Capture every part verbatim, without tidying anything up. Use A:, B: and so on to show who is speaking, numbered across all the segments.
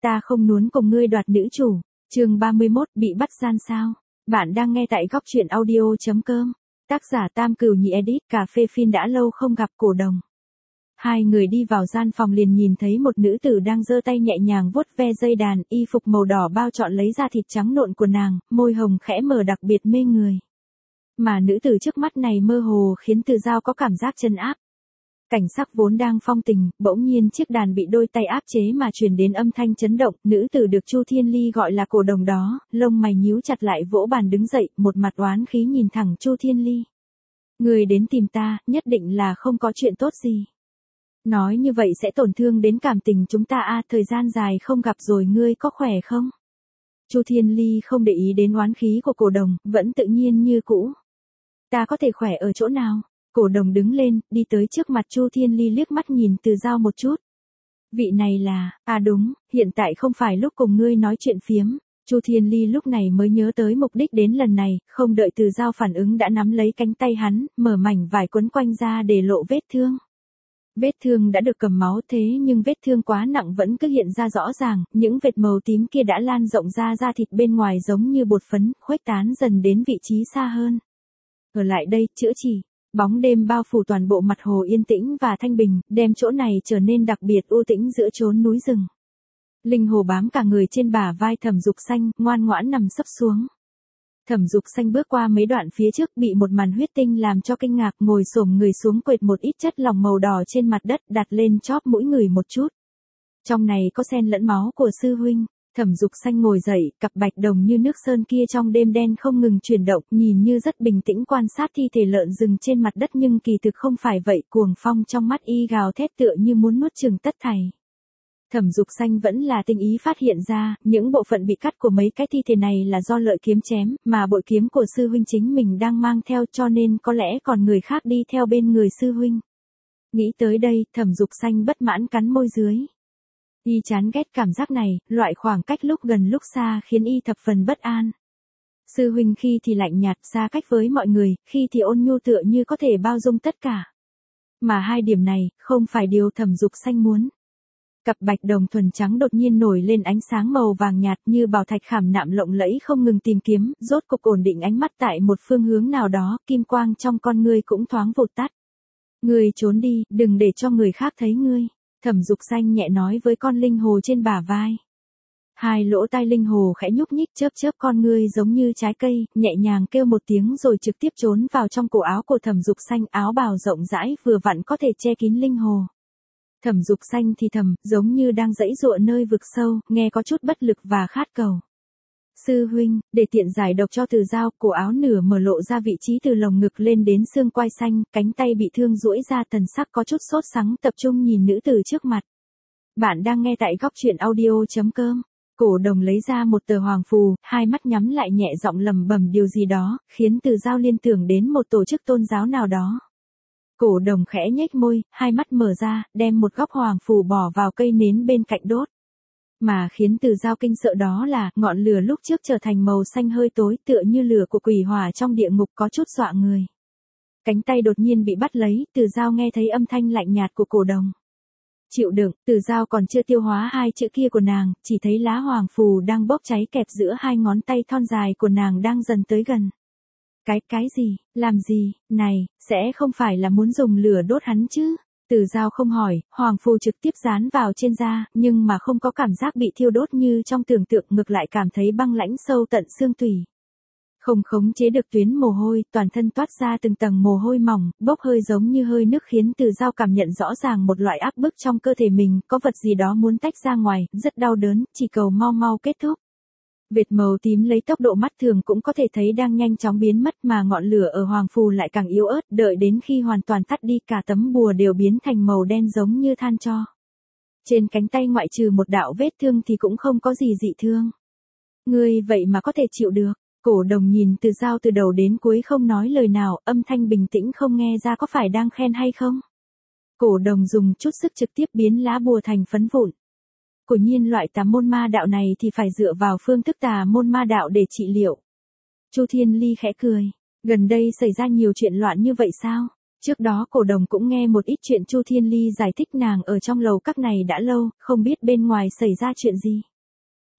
A: ta không muốn cùng ngươi đoạt nữ chủ. Chương ba mươi mốt, bị bắt gian sao? Bạn đang nghe tại góc truyện audio chấm com. Tác giả Tam Cửu Nhị edit. Cà phê phin đã lâu không gặp Cổ Đồng. Hai người đi vào gian phòng liền nhìn thấy một nữ tử đang giơ tay nhẹ nhàng vuốt ve dây đàn, y phục màu đỏ bao trọn lấy da thịt trắng nộn của nàng, môi hồng khẽ mở đặc biệt mê người. Mà nữ tử trước mắt này mơ hồ khiến Từ Dao có cảm giác chân áp. Cảnh sắc vốn đang phong tình, bỗng nhiên chiếc đàn bị đôi tay áp chế mà truyền đến âm thanh chấn động, nữ tử được Chu Thiên Ly gọi là Cổ Đồng đó, lông mày nhíu chặt lại vỗ bàn đứng dậy, một mặt oán khí nhìn thẳng Chu Thiên Ly. Người đến tìm ta, nhất định là không có chuyện tốt gì. Nói như vậy sẽ tổn thương đến cảm tình chúng ta a, thời gian dài không gặp rồi, ngươi có khỏe không? Chu Thiên Ly không để ý đến oán khí của Cổ Đồng, vẫn tự nhiên như cũ. Ta có thể khỏe ở chỗ nào? Cổ Đồng đứng lên, đi tới trước mặt Chu Thiên Ly liếc mắt nhìn Từ Dao một chút. Vị này là, à đúng, hiện tại không phải lúc cùng ngươi nói chuyện phiếm. Chu Thiên Ly lúc này mới nhớ tới mục đích đến lần này, không đợi Từ Dao phản ứng đã nắm lấy cánh tay hắn, mở mảnh vải quấn quanh ra để lộ vết thương. Vết thương đã được cầm máu thế nhưng vết thương quá nặng vẫn cứ hiện ra rõ ràng, những vệt màu tím kia đã lan rộng ra da thịt bên ngoài giống như bột phấn, khuếch tán dần đến vị trí xa hơn. Ở lại đây, chữa trị. Bóng đêm bao phủ toàn bộ mặt hồ yên tĩnh và thanh bình, đem chỗ này trở nên đặc biệt u tĩnh giữa chốn núi rừng. Linh Hồ bám cả người trên bả vai Thẩm Dục Xanh, ngoan ngoãn nằm sấp xuống. Thẩm Dục Xanh bước qua mấy đoạn phía trước bị một màn huyết tinh làm cho kinh ngạc, ngồi xổm người xuống quệt một ít chất lỏng màu đỏ trên mặt đất đặt lên chóp mũi người một chút. Trong này có xen lẫn máu của sư huynh. Thẩm Dục Xanh ngồi dậy, cặp bạch đồng như nước sơn kia trong đêm đen không ngừng chuyển động, nhìn như rất bình tĩnh quan sát thi thể lợn rừng trên mặt đất nhưng kỳ thực không phải vậy, cuồng phong trong mắt y gào thét tựa như muốn nuốt chửng tất thảy. Thẩm Dục Xanh vẫn là tinh ý phát hiện ra, những bộ phận bị cắt của mấy cái thi thể này là do lợi kiếm chém, mà bội kiếm của sư huynh chính mình đang mang theo cho nên có lẽ còn người khác đi theo bên người sư huynh. Nghĩ tới đây, Thẩm Dục Xanh bất mãn cắn môi dưới. Y chán ghét cảm giác này, loại khoảng cách lúc gần lúc xa khiến y thập phần bất an. Sư huynh khi thì lạnh nhạt xa cách với mọi người, khi thì ôn nhu tựa như có thể bao dung tất cả. Mà hai điểm này, không phải điều Thẩm Dục Xanh muốn. Cặp bạch đồng thuần trắng đột nhiên nổi lên ánh sáng màu vàng nhạt như bảo thạch khảm nạm lộng lẫy không ngừng tìm kiếm, rốt cục ổn định ánh mắt tại một phương hướng nào đó, kim quang trong con ngươi cũng thoáng vụt tắt. Ngươi trốn đi, đừng để cho người khác thấy ngươi. Thẩm Dục Xanh nhẹ nói với con linh hồ trên bả vai. Hai lỗ tai linh hồ khẽ nhúc nhích chớp chớp con ngươi giống như trái cây, nhẹ nhàng kêu một tiếng rồi trực tiếp trốn vào trong cổ áo của Thẩm Dục Xanh, áo bào rộng rãi vừa vặn có thể che kín linh hồ. Thẩm Dục Xanh thì thầm, giống như đang giãy giụa nơi vực sâu, nghe có chút bất lực và khát cầu. Sư huynh, để tiện giải độc cho Từ Dao, cổ áo nửa mở lộ ra vị trí từ lồng ngực lên đến xương quai xanh, cánh tay bị thương duỗi ra, thần sắc có chút sốt sắng tập trung nhìn nữ tử trước mặt. Bạn đang nghe tại góc truyện audio chấm com. Cổ Đồng lấy ra một tờ hoàng phù, hai mắt nhắm lại nhẹ giọng lẩm bẩm điều gì đó, khiến Từ Dao liên tưởng đến một tổ chức tôn giáo nào đó. Cổ Đồng khẽ nhếch môi, hai mắt mở ra, đem một góc hoàng phù bỏ vào cây nến bên cạnh đốt. Mà khiến Từ Dao kinh sợ đó là, ngọn lửa lúc trước trở thành màu xanh hơi tối tựa như lửa của quỷ hỏa trong địa ngục có chút dọa người. Cánh tay đột nhiên bị bắt lấy, Từ Dao nghe thấy âm thanh lạnh nhạt của Cổ Đồng. Chịu đựng, Từ Dao còn chưa tiêu hóa hai chữ kia của nàng, chỉ thấy lá hoàng phù đang bốc cháy kẹp giữa hai ngón tay thon dài của nàng đang dần tới gần. Cái, cái gì, làm gì, này, sẽ không phải là muốn dùng lửa đốt hắn chứ? Từ Dao không hỏi, hoàng phù trực tiếp dán vào trên da, nhưng mà không có cảm giác bị thiêu đốt như trong tưởng tượng, ngược lại cảm thấy băng lãnh sâu tận xương tủy. Không khống chế được tuyến mồ hôi, toàn thân toát ra từng tầng mồ hôi mỏng, bốc hơi giống như hơi nước khiến Từ Dao cảm nhận rõ ràng một loại áp bức trong cơ thể mình, có vật gì đó muốn tách ra ngoài, rất đau đớn, chỉ cầu mau mau kết thúc. Vệt màu tím lấy tốc độ mắt thường cũng có thể thấy đang nhanh chóng biến mất mà ngọn lửa ở hoàng phù lại càng yếu ớt, đợi đến khi hoàn toàn tắt đi cả tấm bùa đều biến thành màu đen giống như than tro. Trên cánh tay ngoại trừ một đạo vết thương thì cũng không có gì dị thương. Ngươi vậy mà có thể chịu được. Cổ Đồng nhìn Từ Dao từ đầu đến cuối không nói lời nào, âm thanh bình tĩnh không nghe ra có phải đang khen hay không. Cổ Đồng dùng chút sức trực tiếp biến lá bùa thành phấn vụn. Quả nhiên loại tà môn ma đạo này thì phải dựa vào phương thức tà môn ma đạo để trị liệu. Chu Thiên Ly khẽ cười, gần đây xảy ra nhiều chuyện loạn như vậy sao? Trước đó Cổ Đồng cũng nghe một ít chuyện Chu Thiên Ly giải thích nàng ở trong lầu các này đã lâu, không biết bên ngoài xảy ra chuyện gì.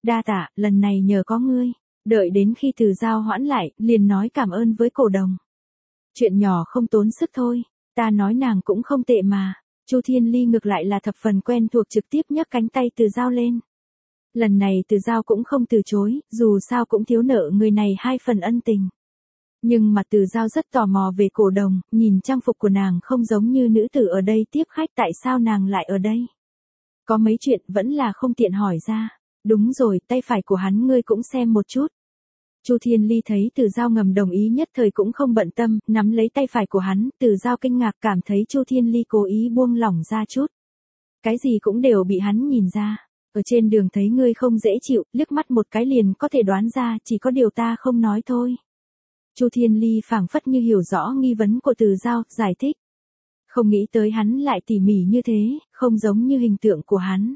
A: Đa tạ, lần này nhờ có ngươi. Đợi đến khi Từ Giao hoãn lại, liền nói cảm ơn với cổ đồng. Chuyện nhỏ không tốn sức thôi, ta nói nàng cũng không tệ mà. Chu Thiên Ly ngược lại là thập phần quen thuộc trực tiếp nhấc cánh tay Từ Giao lên. Lần này Từ Giao cũng không từ chối, dù sao cũng thiếu nợ người này hai phần ân tình. Nhưng mà Từ Giao rất tò mò về cổ đồng, nhìn trang phục của nàng không giống như nữ tử ở đây tiếp khách, tại sao nàng lại ở đây? Có mấy chuyện vẫn là không tiện hỏi ra. Đúng rồi, tay phải của hắn ngươi cũng xem một chút. Chu Thiên Ly thấy Từ Giao ngầm đồng ý nhất thời cũng không bận tâm, nắm lấy tay phải của hắn, Từ Giao kinh ngạc cảm thấy Chu Thiên Ly cố ý buông lỏng ra chút. Cái gì cũng đều bị hắn nhìn ra. Ở trên đường thấy ngươi không dễ chịu, liếc mắt một cái liền có thể đoán ra, chỉ có điều ta không nói thôi. Chu Thiên Ly phảng phất như hiểu rõ nghi vấn của Từ Giao, giải thích. Không nghĩ tới hắn lại tỉ mỉ như thế, không giống như hình tượng của hắn.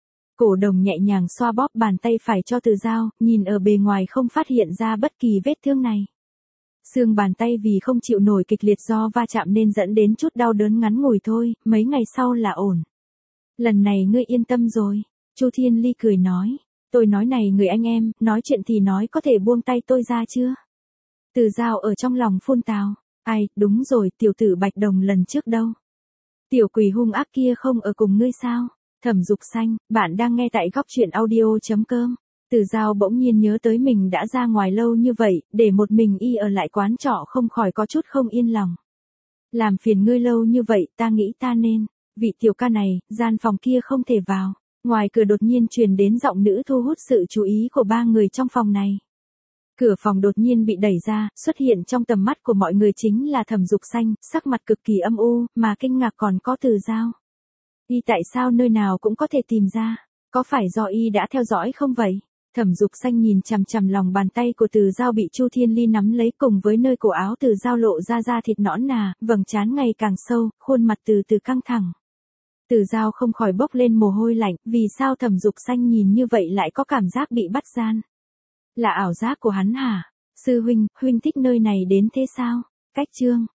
A: Cổ đồng nhẹ nhàng xoa bóp bàn tay phải cho Từ Giao, nhìn ở bề ngoài không phát hiện ra bất kỳ vết thương này. Xương bàn tay vì không chịu nổi kịch liệt do va chạm nên dẫn đến chút đau đớn ngắn ngủi thôi, mấy ngày sau là ổn. Lần này ngươi yên tâm rồi, Chu Thiên Ly cười nói. Tôi nói này người anh em, nói chuyện thì nói có thể buông tay tôi ra chưa? Từ Giao ở trong lòng phun tào. Ai, đúng rồi, tiểu tử Bạch Đồng lần trước đâu? Tiểu quỷ hung ác kia không ở cùng ngươi sao? Thẩm Dục Xanh, bạn đang nghe tại góc truyện audio chấm com. Từ Giao bỗng nhiên nhớ tới mình đã ra ngoài lâu như vậy, để một mình y ở lại quán trọ không khỏi có chút không yên lòng. Làm phiền ngươi lâu như vậy, ta nghĩ ta nên, vị tiểu ca này, gian phòng kia không thể vào. Ngoài cửa đột nhiên truyền đến giọng nữ thu hút sự chú ý của ba người trong phòng này. Cửa phòng đột nhiên bị đẩy ra, xuất hiện trong tầm mắt của mọi người chính là Thẩm Dục Xanh, sắc mặt cực kỳ âm u, mà kinh ngạc còn có Từ Giao. Y tại sao nơi nào cũng có thể tìm ra, có phải do y đã theo dõi không vậy? Thẩm Dục Xanh nhìn chằm chằm lòng bàn tay của Từ Giao bị Chu Thiên Ly nắm lấy cùng với nơi cổ áo Từ Giao lộ ra da thịt nõn nà, vầng trán ngày càng sâu, khuôn mặt từ từ căng thẳng. Từ Giao không khỏi bốc lên mồ hôi lạnh, vì sao Thẩm Dục Xanh nhìn như vậy lại có cảm giác bị bắt gian? Là ảo giác của hắn hả? Sư huynh, huynh thích nơi này đến thế sao? Cách chương